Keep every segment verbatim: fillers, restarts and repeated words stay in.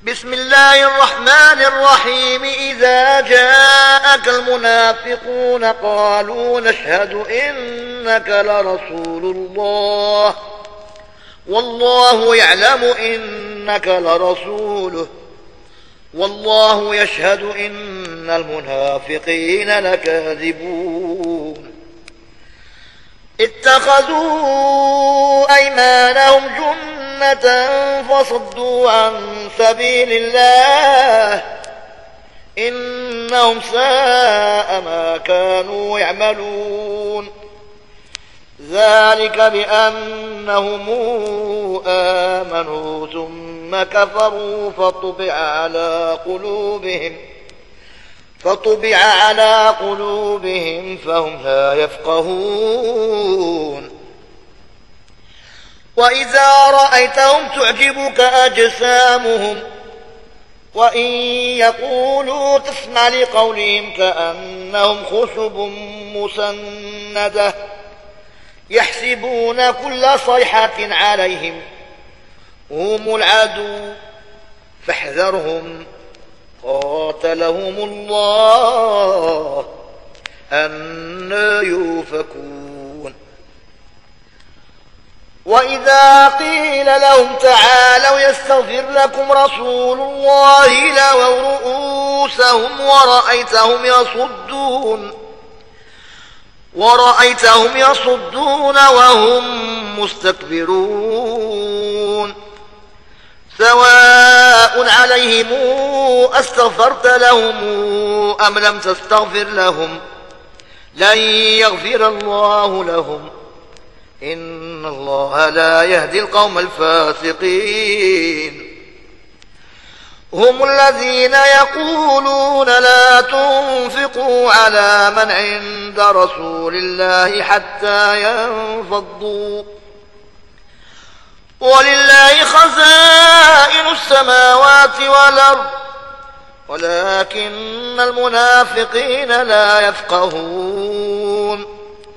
بسم الله الرحمن الرحيم إذا جاءك المنافقون قالوا نشهد إنك لرسول الله والله يعلم إنك لرسوله والله يشهد إن المنافقين لكاذبون اتخذوا أيمانهم جنة فصدوا عن سبيل الله إنهم ساء ما كانوا يعملون ذلك بأنهم آمنوا ثم كفروا فطبع على قلوبهم فطبع على قلوبهم فهم لا يفقهون وإذا رأيتهم تعجبك أجسامهم وإن يقولوا تسمع لقولهم كأنهم خشب مسندة يحسبون كل صيحة عليهم هم العدو فاحذرهم قاتلهم الله أنى يؤفكون وإذا قيل لهم تعالوا يستغفر لكم رسول الله لووا رؤوسهم ورأيتهم يصدون ورأيتهم يصدون وهم مستكبرون سواء عليهم أستغفرت لهم أم لم تستغفر لهم لن يغفر الله لهم إن الله لا يهدي القوم الفاسقين هم الذين يقولون لا تنفقوا على من عند رسول الله حتى ينفضوا ولله خزائن السماوات والأرض ولكن المنافقين لا يفقهون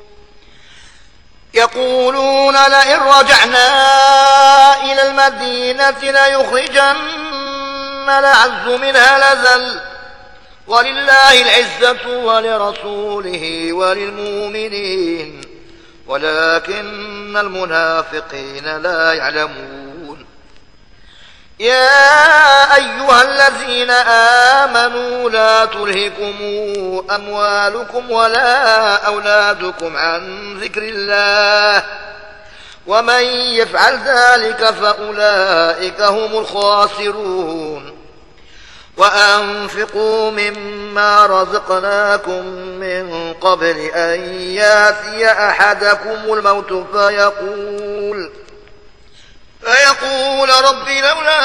يقولون لئن رجعنا إلى المدينة ليخرجن الأعز منها الأذل ولله العزة ولرسوله وللمؤمنين ولكن المنافقين لا يعلمون يا أيها الذين آمنوا لا تلهكم أموالكم ولا أولادكم عن ذكر الله ومن يفعل ذلك فأولئك هم الخاسرون وأنفقوا مما رزقناكم من قبل أن ياتي أحدكم الموت فيقول فيقول رب لولا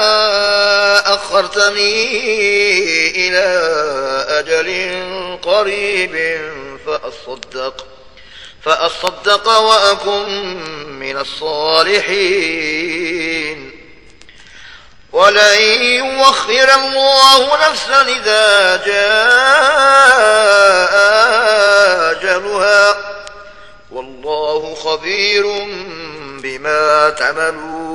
أخرتني إلى أجل قريب فأصدق فأصدق وأكن من الصالحين ولن يؤخر الله نفسا إذا جاء أجلها والله خبير بما تعملون